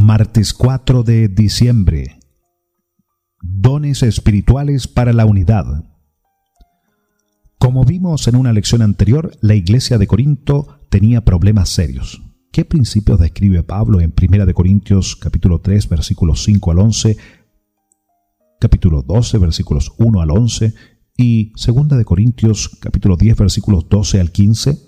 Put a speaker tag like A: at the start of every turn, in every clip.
A: Martes 4 de diciembre. Dones espirituales para la unidad. Como vimos en una lección anterior, la iglesia de Corinto tenía problemas serios. ¿Qué principios describe Pablo en 1 de Corintios capítulo 3, versículos 5 al 11, capítulo 12, versículos 1 al 11 y 2 de Corintios capítulo 10, versículos 12 al 15?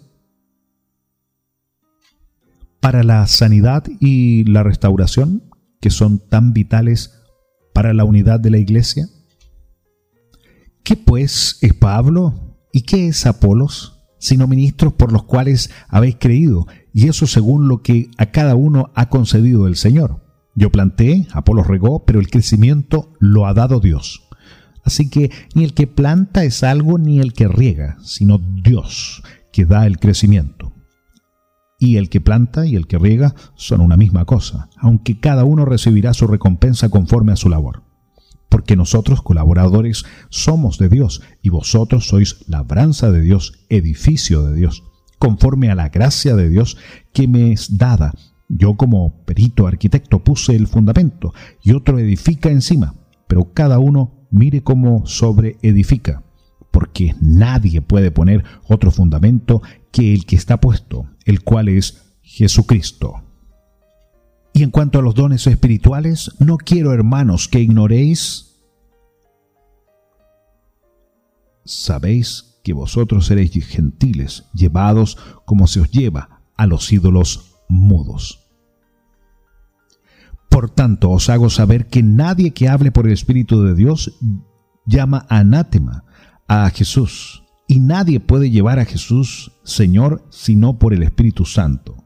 A: Para la sanidad y la restauración, que son tan vitales para la unidad de la iglesia. ¿Qué pues es Pablo y qué es Apolos, sino ministros por los cuales habéis creído, y eso según lo que a cada uno ha concedido el Señor? Yo planté, Apolos regó, pero el crecimiento lo ha dado Dios. Así que ni el que planta es algo ni el que riega, sino Dios que da el crecimiento. Y el que planta y el que riega son una misma cosa, aunque cada uno recibirá su recompensa conforme a su labor. Porque nosotros, colaboradores, somos de Dios, y vosotros sois labranza de Dios, edificio de Dios, conforme a la gracia de Dios que me es dada. Yo como perito arquitecto puse el fundamento, y otro edifica encima, pero cada uno mire cómo sobreedifica. Porque nadie puede poner otro fundamento que el que está puesto, el cual es Jesucristo. Y en cuanto a los dones espirituales, no quiero, hermanos, que ignoréis. Sabéis que vosotros eréis gentiles, llevados como se os lleva a los ídolos mudos. Por tanto, os hago saber que nadie que hable por el Espíritu de Dios llama anátema a Jesús, y nadie puede llevar a Jesús Señor sino por el Espíritu Santo.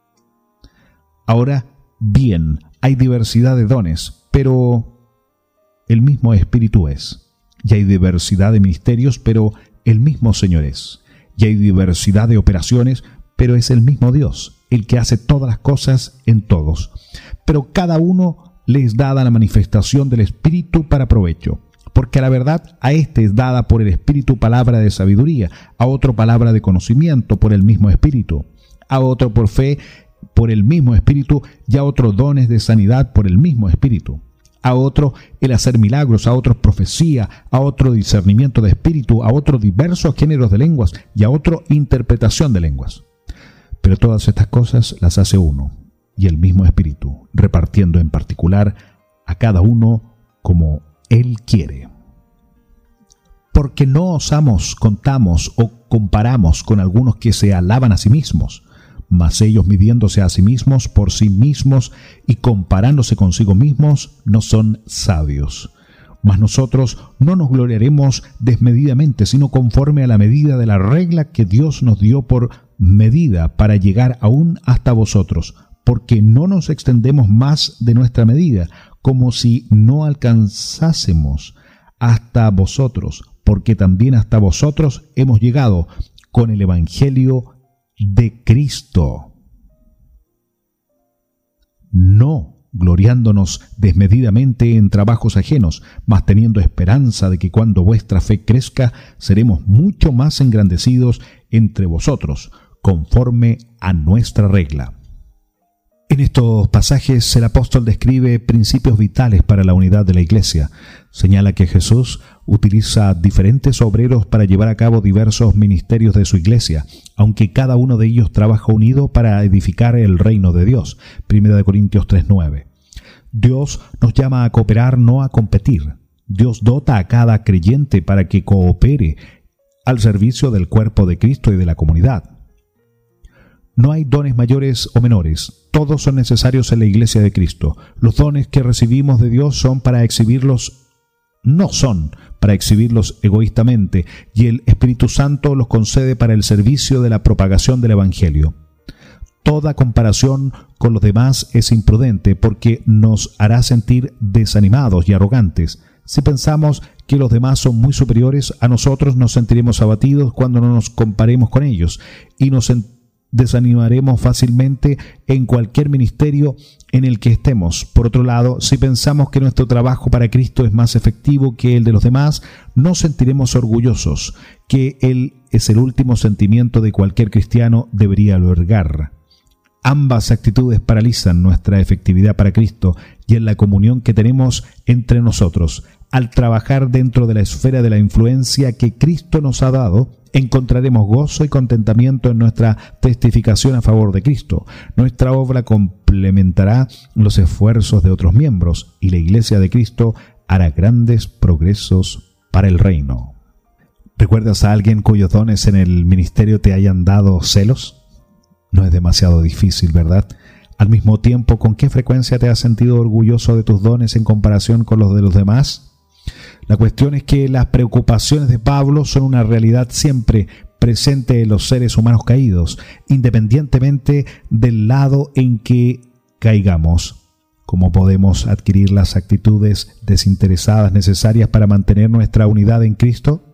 A: Ahora bien, hay diversidad de dones, pero el mismo Espíritu es. Y hay diversidad de ministerios, pero el mismo Señor es. Y hay diversidad de operaciones, pero es el mismo Dios, el que hace todas las cosas en todos. Pero cada uno le es dada la manifestación del Espíritu para provecho. Porque a la verdad a este es dada por el Espíritu palabra de sabiduría, a otro palabra de conocimiento por el mismo Espíritu, a otro por fe por el mismo Espíritu, y a otro dones de sanidad por el mismo Espíritu, a otro el hacer milagros, a otro profecía, a otro discernimiento de espíritu, a otro diversos géneros de lenguas, y a otro interpretación de lenguas. Pero todas estas cosas las hace uno, y el mismo Espíritu, repartiendo en particular a cada uno como Él quiere. Porque no osamos, contamos o comparamos con algunos que se alaban a sí mismos, mas ellos midiéndose a sí mismos por sí mismos y comparándose consigo mismos no son sabios. Mas nosotros no nos gloriaremos desmedidamente, sino conforme a la medida de la regla que Dios nos dio por medida para llegar aún hasta vosotros, porque no nos extendemos más de nuestra medida, como si no alcanzásemos hasta vosotros, porque también hasta vosotros hemos llegado con el Evangelio de Cristo. No gloriándonos desmedidamente en trabajos ajenos, mas teniendo esperanza de que cuando vuestra fe crezca, seremos mucho más engrandecidos entre vosotros, conforme a nuestra regla. En estos pasajes el apóstol describe principios vitales para la unidad de la iglesia. Señala que Jesús utiliza diferentes obreros para llevar a cabo diversos ministerios de su iglesia, aunque cada uno de ellos trabaja unido para edificar el reino de Dios. 1 de Corintios 3:9. Dios nos llama a cooperar, no a competir. Dios dota a cada creyente para que coopere al servicio del cuerpo de Cristo y de la comunidad. No hay dones mayores o menores, todos son necesarios en la iglesia de Cristo. Los dones que recibimos de Dios son para exhibirlos, no son para exhibirlos egoístamente, y el Espíritu Santo los concede para el servicio de la propagación del Evangelio. Toda comparación con los demás es imprudente porque nos hará sentir desanimados y arrogantes. Si pensamos que los demás son muy superiores a nosotros, nos sentiremos abatidos cuando no nos comparemos con ellos y nos desanimaremos fácilmente en cualquier ministerio en el que estemos. Por otro lado, si pensamos que nuestro trabajo para Cristo es más efectivo que el de los demás, nos sentiremos orgullosos, que Él es el último sentimiento de cualquier cristiano debería albergar. Ambas actitudes paralizan nuestra efectividad para Cristo y en la comunión que tenemos entre nosotros. Al trabajar dentro de la esfera de la influencia que Cristo nos ha dado, encontraremos gozo y contentamiento en nuestra testificación a favor de Cristo. Nuestra obra complementará los esfuerzos de otros miembros y la Iglesia de Cristo hará grandes progresos para el reino. ¿Recuerdas a alguien cuyos dones en el ministerio te hayan dado celos? No es demasiado difícil, ¿verdad? Al mismo tiempo, ¿con qué frecuencia te has sentido orgulloso de tus dones en comparación con los de los demás? La cuestión es que las preocupaciones de Pablo son una realidad siempre presente en los seres humanos caídos, independientemente del lado en que caigamos. ¿Cómo podemos adquirir las actitudes desinteresadas necesarias para mantener nuestra unidad en Cristo?